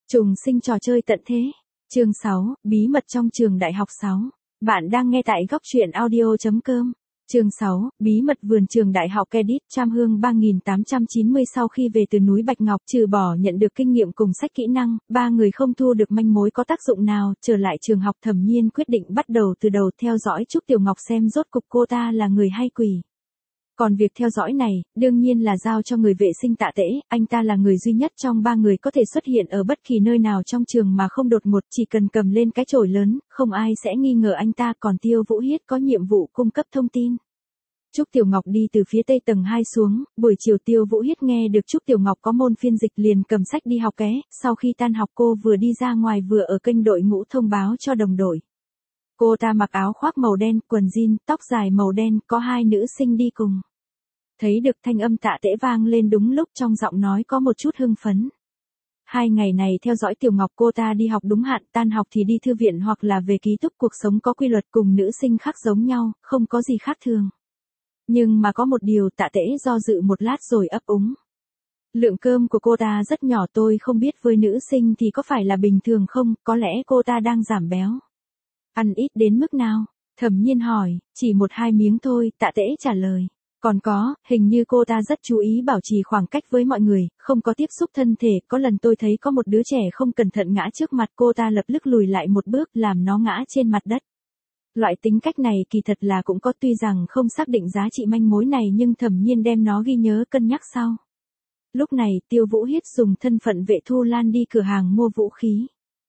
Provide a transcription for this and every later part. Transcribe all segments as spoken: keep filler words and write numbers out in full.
Trùng sinh trò chơi tận thế. Chương sáu, bí mật trong trường đại học sáu. Bạn đang nghe tại góc truyện audio chấm com. Chương sáu, bí mật vườn trường đại học Kedit Trăm Hương ba nghìn tám trăm chín mươi. Sau khi về từ núi Bạch Ngọc, trừ bỏ nhận được kinh nghiệm cùng sách kỹ năng, ba người không thu được manh mối có tác dụng nào. Trở lại trường học, Thẩm Nhiên quyết định bắt đầu từ đầu theo dõi Trúc Tiểu Ngọc xem rốt cục cô ta là người hay quỷ. Còn việc theo dõi này, đương nhiên là giao cho người vệ sinh Tạ Tễ, anh ta là người duy nhất trong ba người có thể xuất hiện ở bất kỳ nơi nào trong trường mà không đột ngột, chỉ cần cầm lên cái chổi lớn, không ai sẽ nghi ngờ anh ta. Còn Tiêu Vũ Hiết có nhiệm vụ cung cấp thông tin. Trúc Tiểu Ngọc đi từ phía tây tầng hai xuống, buổi chiều Tiêu Vũ Hiết nghe được Trúc Tiểu Ngọc có môn phiên dịch liền cầm sách đi học ké, sau khi tan học cô vừa đi ra ngoài vừa ở kênh đội ngũ thông báo cho đồng đội. Cô ta mặc áo khoác màu đen, quần jean, tóc dài màu đen, có hai nữ sinh đi cùng. Thấy được thanh âm Tạ Tễ vang lên đúng lúc, trong giọng nói có một chút hưng phấn. Hai ngày này theo dõi Tiểu Ngọc, cô ta đi học đúng hạn, tan học thì đi thư viện hoặc là về ký túc, cuộc sống có quy luật cùng nữ sinh khác giống nhau, không có gì khác thường. Nhưng mà có một điều, Tạ Tễ do dự một lát rồi ấp úng. Lượng cơm của cô ta rất nhỏ, tôi không biết với nữ sinh thì có phải là bình thường không, có lẽ cô ta đang giảm béo. Ăn ít đến mức nào? Thẩm Nhiên hỏi. Chỉ một hai miếng thôi, Tạ Tễ trả lời. Còn có, hình như cô ta rất chú ý bảo trì khoảng cách với mọi người, không có tiếp xúc thân thể, có lần tôi thấy có một đứa trẻ không cẩn thận ngã trước mặt cô ta lập tức lùi lại một bước làm nó ngã trên mặt đất. Loại tính cách này kỳ thật là cũng có, tuy rằng không xác định giá trị manh mối này nhưng Thẩm Nhiên đem nó ghi nhớ cân nhắc sau. Lúc này Tiêu Vũ Hiết dùng thân phận vệ thu lan đi cửa hàng mua vũ khí.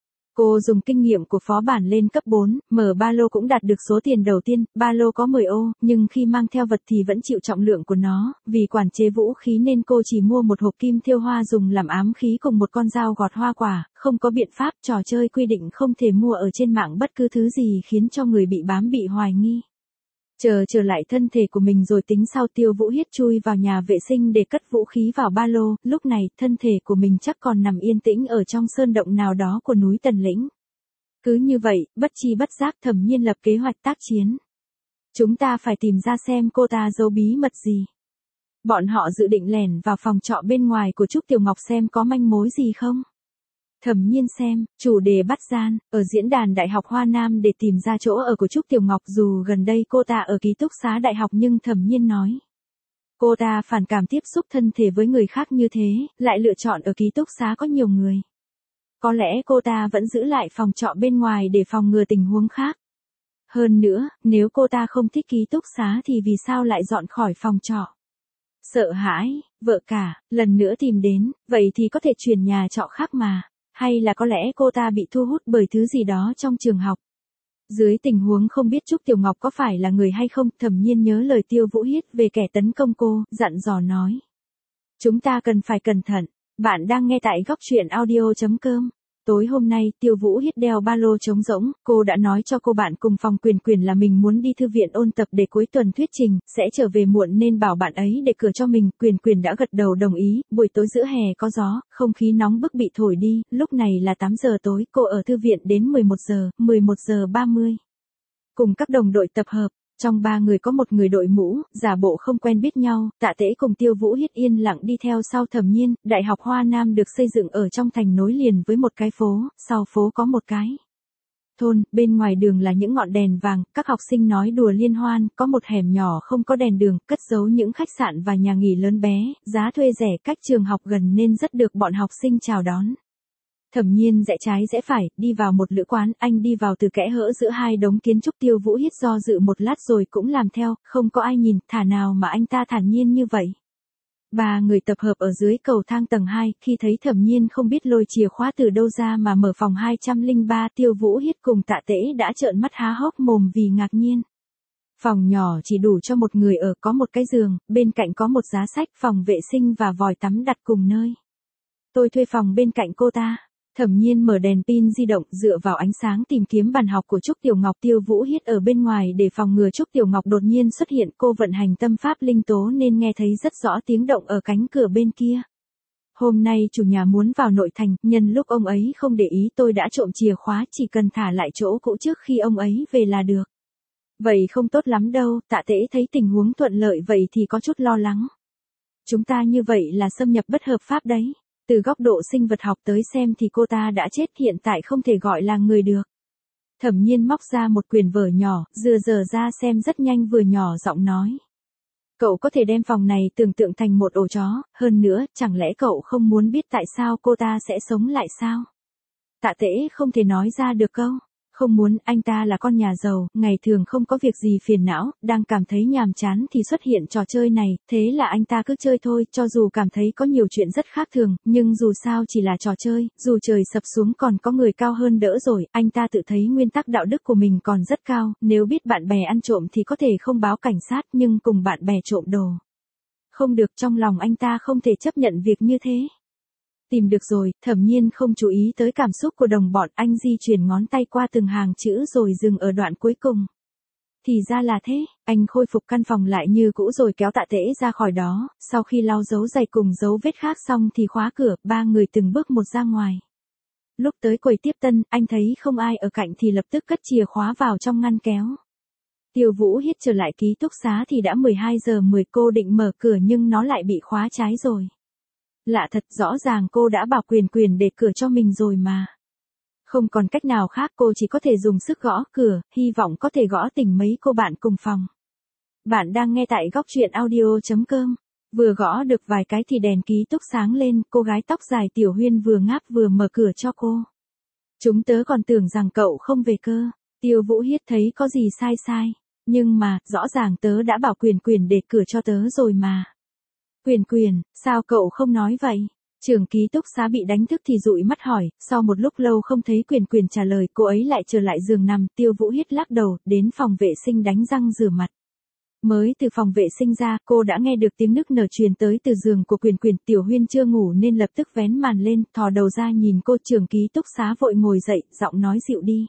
Cô dùng kinh nghiệm của phó bản lên cấp bốn, mở ba lô cũng đạt được số tiền đầu tiên, ba lô có mười ô, nhưng khi mang theo vật thì vẫn chịu trọng lượng của nó, vì quản chế vũ khí nên cô chỉ mua một hộp kim thêu hoa dùng làm ám khí cùng một con dao gọt hoa quả, không có biện pháp, trò chơi quy định không thể mua ở trên mạng bất cứ thứ gì khiến cho người bị bám bị hoài nghi. Chờ trở lại thân thể của mình rồi tính sau. Tiêu Vũ Hiết chui vào nhà vệ sinh để cất vũ khí vào ba lô, lúc này thân thể của mình chắc còn nằm yên tĩnh ở trong sơn động nào đó của núi Tần Lĩnh. Cứ như vậy, bất chi bất giác Thẩm Nhiên lập kế hoạch tác chiến. Chúng ta phải tìm ra xem cô ta giấu bí mật gì. Bọn họ dự định lẻn vào phòng trọ bên ngoài của Trúc Tiểu Ngọc xem có manh mối gì không. Thẩm Nhiên xem, chủ đề bắt gian, ở diễn đàn Đại học Hoa Nam để tìm ra chỗ ở của Trúc Tiểu Ngọc. Dù gần đây cô ta ở ký túc xá đại học nhưng Thẩm Nhiên nói. Cô ta phản cảm tiếp xúc thân thể với người khác như thế, lại lựa chọn ở ký túc xá có nhiều người. Có lẽ cô ta vẫn giữ lại phòng trọ bên ngoài để phòng ngừa tình huống khác. Hơn nữa, nếu cô ta không thích ký túc xá thì vì sao lại dọn khỏi phòng trọ? Sợ hãi, vợ cả, lần nữa tìm đến, vậy thì có thể chuyển nhà trọ khác mà. Hay là có lẽ cô ta bị thu hút bởi thứ gì đó trong trường học. Dưới tình huống không biết Trúc Tiểu Ngọc có phải là người hay không, Thẩm Nhiên nhớ lời Tiêu Vũ Hiết về kẻ tấn công cô, dặn dò nói. Chúng ta cần phải cẩn thận. Bạn đang nghe tại góc truyện audio chấm com. Tối hôm nay, Tiêu Vũ Hiết đeo ba lô trống rỗng, cô đã nói cho cô bạn cùng phòng Quyền Quyền là mình muốn đi thư viện ôn tập để cuối tuần thuyết trình, sẽ trở về muộn nên bảo bạn ấy để cửa cho mình. Quyền Quyền đã gật đầu đồng ý. Buổi tối giữa hè có gió, không khí nóng bức bị thổi đi, lúc này là tám giờ tối, cô ở thư viện đến mười một giờ, mười một giờ ba mươi. Cùng các đồng đội tập hợp. Trong ba người có một người đội mũ, giả bộ không quen biết nhau. Tạ Tễ cùng Tiêu Vũ Hiết yên lặng đi theo sau Thẩm Nhiên. Đại học Hoa Nam được xây dựng ở trong thành nối liền với một cái phố, sau phố có một cái thôn, bên ngoài đường là những ngọn đèn vàng, các học sinh nói đùa liên hoan, có một hẻm nhỏ không có đèn đường, cất giấu những khách sạn và nhà nghỉ lớn bé, giá thuê rẻ, cách trường học gần nên rất được bọn học sinh chào đón. Thẩm Nhiên rẽ trái rẽ phải, đi vào một lữ quán, anh đi vào từ kẽ hở giữa hai đống kiến trúc. Tiêu Vũ Hiết do dự một lát rồi cũng làm theo, không có ai nhìn, thả nào mà anh ta thản nhiên như vậy. Ba người tập hợp ở dưới cầu thang tầng hai, khi thấy Thẩm Nhiên không biết lôi chìa khóa từ đâu ra mà mở phòng hai trăm lẻ ba, Tiêu Vũ Hiết cùng Tạ Tễ đã trợn mắt há hốc mồm vì ngạc nhiên. Phòng nhỏ chỉ đủ cho một người ở, có một cái giường, bên cạnh có một giá sách, phòng vệ sinh và vòi tắm đặt cùng nơi. Tôi thuê phòng bên cạnh cô ta. Thẩm Nhiên mở đèn pin di động, dựa vào ánh sáng tìm kiếm bàn học của Trúc Tiểu Ngọc. Tiêu Vũ Hiết ở bên ngoài để phòng ngừa Trúc Tiểu Ngọc đột nhiên xuất hiện, cô vận hành tâm pháp linh tố nên nghe thấy rất rõ tiếng động ở cánh cửa bên kia. Hôm nay chủ nhà muốn vào nội thành, nhân lúc ông ấy không để ý tôi đã trộm chìa khóa, chỉ cần thả lại chỗ cũ trước khi ông ấy về là được. Vậy không tốt lắm đâu. Tạ Tễ thấy tình huống thuận lợi vậy thì có chút lo lắng. Chúng ta như vậy là xâm nhập bất hợp pháp đấy. Từ góc độ sinh vật học tới xem thì cô ta đã chết, hiện tại không thể gọi là người được. Thẩm Nhiên móc ra một quyển vở nhỏ, dừa dờ ra xem rất nhanh vừa nhỏ giọng nói. Cậu có thể đem phòng này tưởng tượng thành một ổ chó, hơn nữa, chẳng lẽ cậu không muốn biết tại sao cô ta sẽ sống lại sao? Tạ Tễ không thể nói ra được câu. Không muốn, anh ta là con nhà giàu, ngày thường không có việc gì phiền não, đang cảm thấy nhàm chán thì xuất hiện trò chơi này, thế là anh ta cứ chơi thôi, cho dù cảm thấy có nhiều chuyện rất khác thường, nhưng dù sao chỉ là trò chơi, dù trời sập xuống còn có người cao hơn đỡ rồi, anh ta tự thấy nguyên tắc đạo đức của mình còn rất cao, nếu biết bạn bè ăn trộm thì có thể không báo cảnh sát nhưng cùng bạn bè trộm đồ. Không được, trong lòng anh ta không thể chấp nhận việc như thế. Tìm được rồi, Thẩm Nhiên không chú ý tới cảm xúc của đồng bọn, anh di chuyển ngón tay qua từng hàng chữ rồi dừng ở đoạn cuối cùng. Thì ra là thế, anh khôi phục căn phòng lại như cũ rồi kéo Tạ Tễ ra khỏi đó, sau khi lau dấu giày cùng dấu vết khác xong thì khóa cửa, ba người từng bước một ra ngoài. Lúc tới quầy tiếp tân, anh thấy không ai ở cạnh thì lập tức cất chìa khóa vào trong ngăn kéo. Tiêu Vũ Hiết trở lại ký túc xá thì đã mười hai giờ mười, cô định mở cửa nhưng nó lại bị khóa trái rồi. Lạ thật, rõ ràng cô đã bảo Quyền Quyền để cửa cho mình rồi mà. Không còn cách nào khác, cô chỉ có thể dùng sức gõ cửa, hy vọng có thể gõ tỉnh mấy cô bạn cùng phòng. Bạn đang nghe tại góc truyện audio chấm com. Vừa gõ được vài cái thì đèn ký túc sáng lên, cô gái tóc dài Tiểu Huyên vừa ngáp vừa mở cửa cho cô. Chúng tớ còn tưởng rằng cậu không về cơ. Tiêu Vũ Hiết thấy có gì sai sai. Nhưng mà, rõ ràng tớ đã bảo Quyền Quyền để cửa cho tớ rồi mà. Quyền Quyền, sao cậu không nói vậy? Trưởng ký túc xá bị đánh thức thì dụi mắt hỏi, sau một lúc lâu không thấy Quyền Quyền trả lời, cô ấy lại trở lại giường nằm, Tiêu Vũ Hiết lắc đầu, đến phòng vệ sinh đánh răng rửa mặt. Mới từ phòng vệ sinh ra, cô đã nghe được tiếng nức nở truyền tới từ giường của Quyền Quyền, Tiểu Huyên chưa ngủ nên lập tức vén màn lên, thò đầu ra nhìn cô, trưởng ký túc xá vội ngồi dậy, giọng nói dịu đi.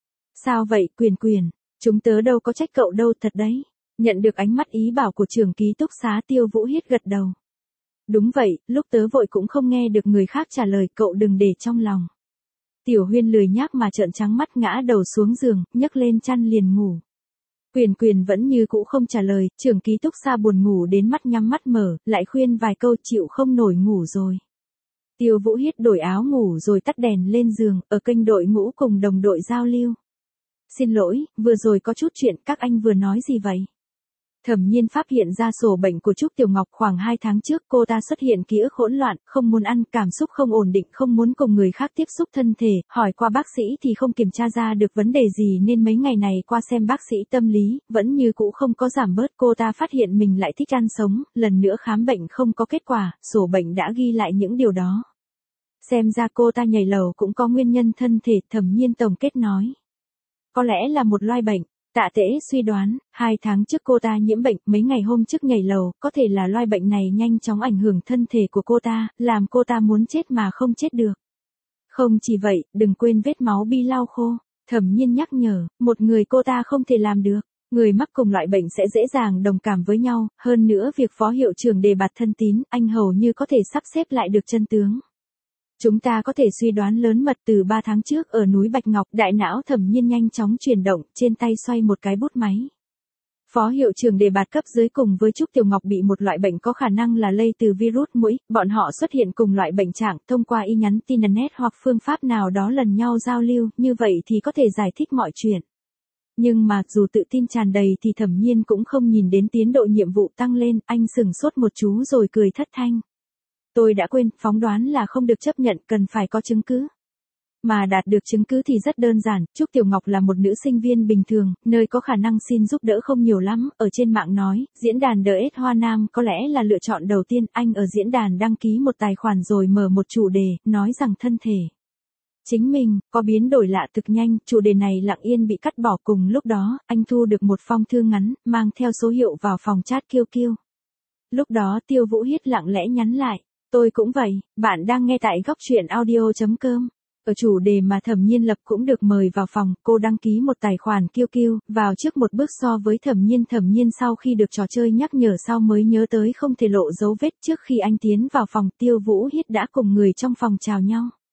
Sao vậy, Quyền Quyền? Chúng tớ đâu có trách cậu đâu, thật đấy. Nhận được ánh mắt ý bảo của trưởng ký túc xá, Tiêu Vũ Hiết gật đầu. Đúng vậy, lúc tớ vội cũng không nghe được người khác trả lời, cậu đừng để trong lòng. Tiểu Huyên lười nhác mà trợn trắng mắt ngã đầu xuống giường, nhấc lên chăn liền ngủ. Quyền Quyền vẫn như cũ không trả lời, trưởng ký túc xá buồn ngủ đến mắt nhắm mắt mở, lại khuyên vài câu chịu không nổi ngủ rồi. Tiêu Vũ Hiết đổi áo ngủ rồi tắt đèn lên giường, ở kênh đội ngũ cùng đồng đội giao lưu. Xin lỗi, vừa rồi có chút chuyện, các anh vừa nói gì vậy? Thẩm Nhiên phát hiện ra sổ bệnh của Trúc Tiểu Ngọc khoảng hai tháng trước, cô ta xuất hiện ký ức hỗn loạn, không muốn ăn, cảm xúc không ổn định, không muốn cùng người khác tiếp xúc thân thể, hỏi qua bác sĩ thì không kiểm tra ra được vấn đề gì nên mấy ngày này qua xem bác sĩ tâm lý, vẫn như cũ không có giảm bớt, cô ta phát hiện mình lại thích ăn sống, lần nữa khám bệnh không có kết quả, sổ bệnh đã ghi lại những điều đó. Xem ra cô ta nhảy lầu cũng có nguyên nhân thân thể, Thẩm Nhiên tổng kết nói. Có lẽ là một loại bệnh. Tạ Tễ suy đoán, hai tháng trước cô ta nhiễm bệnh, mấy ngày hôm trước nhảy lầu, có thể là loại bệnh này nhanh chóng ảnh hưởng thân thể của cô ta, làm cô ta muốn chết mà không chết được. Không chỉ vậy, đừng quên vết máu bi lau khô. Thẩm Nhiên nhắc nhở, một người cô ta không thể làm được. Người mắc cùng loại bệnh sẽ dễ dàng đồng cảm với nhau, hơn nữa việc phó hiệu trưởng đề bạt thân tín, anh hầu như có thể sắp xếp lại được chân tướng. Chúng ta có thể suy đoán lớn mật từ ba tháng trước ở núi Bạch Ngọc, đại não Thẩm Nhiên nhanh chóng chuyển động, trên tay xoay một cái bút máy. Phó hiệu trưởng đề bạt cấp dưới cùng với Trúc Tiểu Ngọc bị một loại bệnh có khả năng là lây từ virus muỗi, bọn họ xuất hiện cùng loại bệnh trạng, thông qua y nhắn tin internet hoặc phương pháp nào đó lần nhau giao lưu, như vậy thì có thể giải thích mọi chuyện. Nhưng mà, dù tự tin tràn đầy thì Thẩm Nhiên cũng không nhìn đến tiến độ nhiệm vụ tăng lên, anh sửng sốt một chú rồi cười thất thanh. Tôi đã quên, phóng đoán là không được chấp nhận, cần phải có chứng cứ. Mà đạt được chứng cứ thì rất đơn giản, Trúc Tiểu Ngọc là một nữ sinh viên bình thường, nơi có khả năng xin giúp đỡ không nhiều lắm, ở trên mạng nói, diễn đàn đê ét Hoa Nam có lẽ là lựa chọn đầu tiên, anh ở diễn đàn đăng ký một tài khoản rồi mở một chủ đề, nói rằng thân thể chính mình có biến đổi lạ thực nhanh, chủ đề này lặng yên bị cắt bỏ, cùng lúc đó, anh thu được một phong thư ngắn, mang theo số hiệu vào phòng chat Kiêu Kiêu. Lúc đó Tiêu Vũ Hiết lặng lẽ nhắn lại. Tôi cũng vậy, bạn đang nghe tại góc truyện audio chấm com. Ở chủ đề mà Thẩm Nhiên lập cũng được mời vào phòng, cô đăng ký một tài khoản Kiêu Kiêu, vào trước một bước so với Thẩm Nhiên. Thẩm Nhiên sau khi được trò chơi nhắc nhở sau mới nhớ tới không thể lộ dấu vết, trước khi anh tiến vào phòng, Tiêu Vũ Hiết đã cùng người trong phòng chào nhau.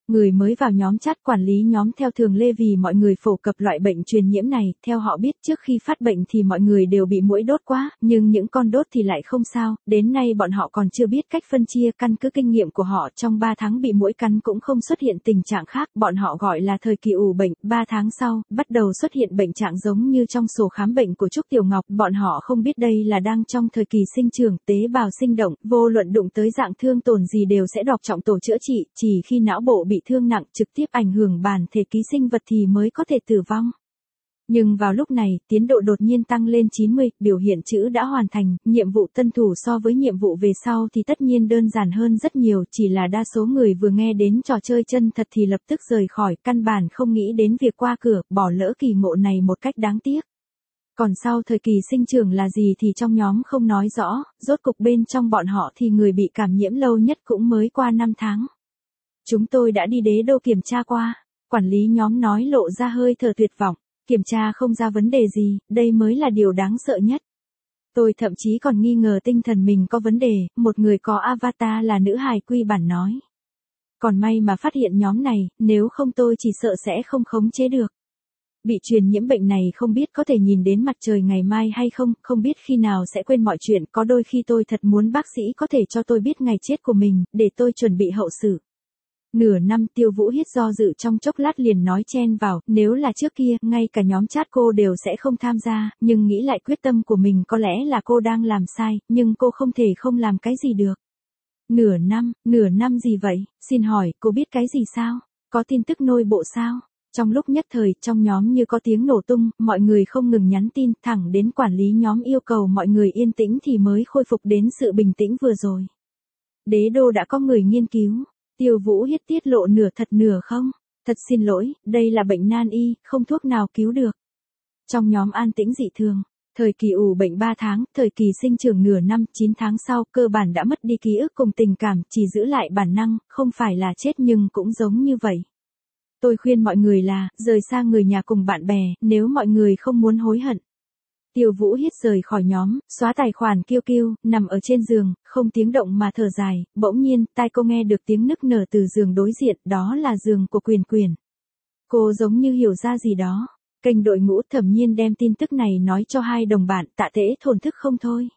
Người mới vào nhóm chat quản lý nhóm theo thường lệ vì mọi người phổ cập loại bệnh truyền nhiễm này, theo họ biết trước khi phát bệnh thì mọi người đều bị muỗi đốt quá, nhưng những con đốt thì lại không sao, đến nay bọn họ còn chưa biết cách phân chia. Căn cứ kinh nghiệm của họ trong ba tháng bị muỗi cắn cũng không xuất hiện tình trạng khác, bọn họ gọi là thời kỳ ủ bệnh. Ba tháng sau, bắt đầu xuất hiện bệnh trạng giống như trong sổ khám bệnh của Trúc Tiểu Ngọc, bọn họ không biết đây là đang trong thời kỳ sinh trưởng, tế bào sinh động, vô luận đụng tới dạng thương tổn gì đều sẽ đọc trọng tổ chữa trị, chỉ khi não bộ bị thương nặng trực tiếp ảnh hưởng bản thể ký sinh vật thì mới có thể tử vong. Nhưng vào lúc này, tiến độ đột nhiên tăng lên chín mươi, biểu hiện chữ đã hoàn thành, nhiệm vụ tân thủ so với nhiệm vụ về sau thì tất nhiên đơn giản hơn rất nhiều, chỉ là đa số người vừa nghe đến trò chơi chân thật thì lập tức rời khỏi, căn bản không nghĩ đến việc qua cửa, bỏ lỡ kỳ ngộ này một cách đáng tiếc. Còn sau thời kỳ sinh trưởng là gì thì trong nhóm không nói rõ, rốt cục bên trong bọn họ thì người bị cảm nhiễm lâu nhất cũng mới qua năm tháng. Chúng tôi đã đi đế đô kiểm tra qua, quản lý nhóm nói lộ ra hơi thở tuyệt vọng, kiểm tra không ra vấn đề gì, đây mới là điều đáng sợ nhất. Tôi thậm chí còn nghi ngờ tinh thần mình có vấn đề, một người có avatar là nữ hài quy bản nói. Còn may mà phát hiện nhóm này, nếu không tôi chỉ sợ sẽ không khống chế được. Bị truyền nhiễm bệnh này không biết có thể nhìn đến mặt trời ngày mai hay không, không biết khi nào sẽ quên mọi chuyện, có đôi khi tôi thật muốn bác sĩ có thể cho tôi biết ngày chết của mình, để tôi chuẩn bị hậu sự. Nửa năm Tiêu Vũ Hiết do dự trong chốc lát liền nói chen vào, nếu là trước kia, ngay cả nhóm chat cô đều sẽ không tham gia, nhưng nghĩ lại quyết tâm của mình có lẽ là cô đang làm sai, nhưng cô không thể không làm cái gì được. Nửa năm, nửa năm gì vậy, xin hỏi, cô biết cái gì sao? Có tin tức nội bộ sao? Trong lúc nhất thời, trong nhóm như có tiếng nổ tung, mọi người không ngừng nhắn tin, thẳng đến quản lý nhóm yêu cầu mọi người yên tĩnh thì mới khôi phục đến sự bình tĩnh vừa rồi. Đế đô đã có người nghiên cứu. Tiêu Vũ Hiết tiết lộ nửa thật nửa không. Thật xin lỗi, đây là bệnh nan y, không thuốc nào cứu được. Trong nhóm an tĩnh dị thường, thời kỳ ủ bệnh ba tháng, thời kỳ sinh trưởng nửa năm, chín tháng sau, cơ bản đã mất đi ký ức cùng tình cảm, chỉ giữ lại bản năng, không phải là chết nhưng cũng giống như vậy. Tôi khuyên mọi người là, rời xa người nhà cùng bạn bè, nếu mọi người không muốn hối hận. Tiêu Vũ Hiết rời khỏi nhóm, xóa tài khoản kiêu kiêu, nằm ở trên giường, không tiếng động mà thở dài, bỗng nhiên, tai cô nghe được tiếng nức nở từ giường đối diện, đó là giường của Quyền Quyền. Cô giống như hiểu ra gì đó. Kênh đội ngũ Thẩm Nhiên đem tin tức này nói cho hai đồng bạn, Tạ Tễ thổn thức không thôi.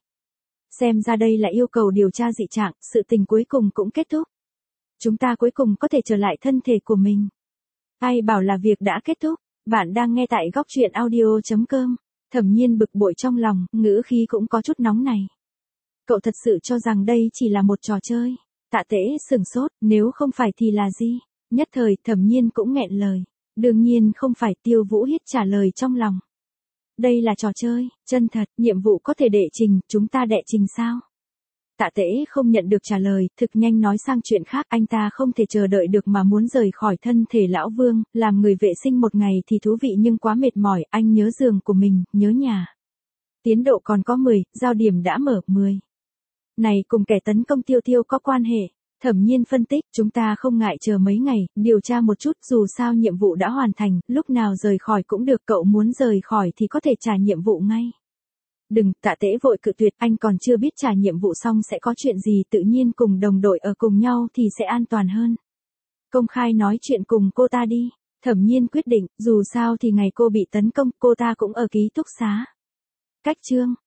Xem ra đây là yêu cầu điều tra dị trạng, sự tình cuối cùng cũng kết thúc. Chúng ta cuối cùng có thể trở lại thân thể của mình. Ai bảo là việc đã kết thúc, bạn đang nghe tại góc truyện audio chấm com. Thẩm Nhiên bực bội trong lòng, ngữ khí cũng có chút nóng này. Cậu thật sự cho rằng đây chỉ là một trò chơi. Tạ Tễ sửng sốt, nếu không phải thì là gì? Nhất thời, Thẩm Nhiên cũng nghẹn lời. Đương nhiên không phải, Tiêu Vũ Hiết trả lời trong lòng. Đây là trò chơi, chân thật, nhiệm vụ có thể đệ trình, chúng ta đệ trình sao? Tạ Tễ không nhận được trả lời, thực nhanh nói sang chuyện khác, anh ta không thể chờ đợi được mà muốn rời khỏi thân thể lão Vương, làm người vệ sinh một ngày thì thú vị nhưng quá mệt mỏi, anh nhớ giường của mình, nhớ nhà. Tiến độ còn có mười, giao điểm đã mở, mười. Này cùng kẻ tấn công Tiêu Tiêu có quan hệ. Thẩm Nhiên phân tích, chúng ta không ngại chờ mấy ngày, điều tra một chút, dù sao nhiệm vụ đã hoàn thành, lúc nào rời khỏi cũng được, cậu muốn rời khỏi thì có thể trả nhiệm vụ ngay. Đừng, Tạ Tễ vội cự tuyệt, anh còn chưa biết trả nhiệm vụ xong sẽ có chuyện gì, tự nhiên cùng đồng đội ở cùng nhau thì sẽ an toàn hơn. Công khai nói chuyện cùng cô ta đi. Thẩm Nhiên quyết định, dù sao thì ngày cô bị tấn công, cô ta cũng ở ký túc xá. Cách chương.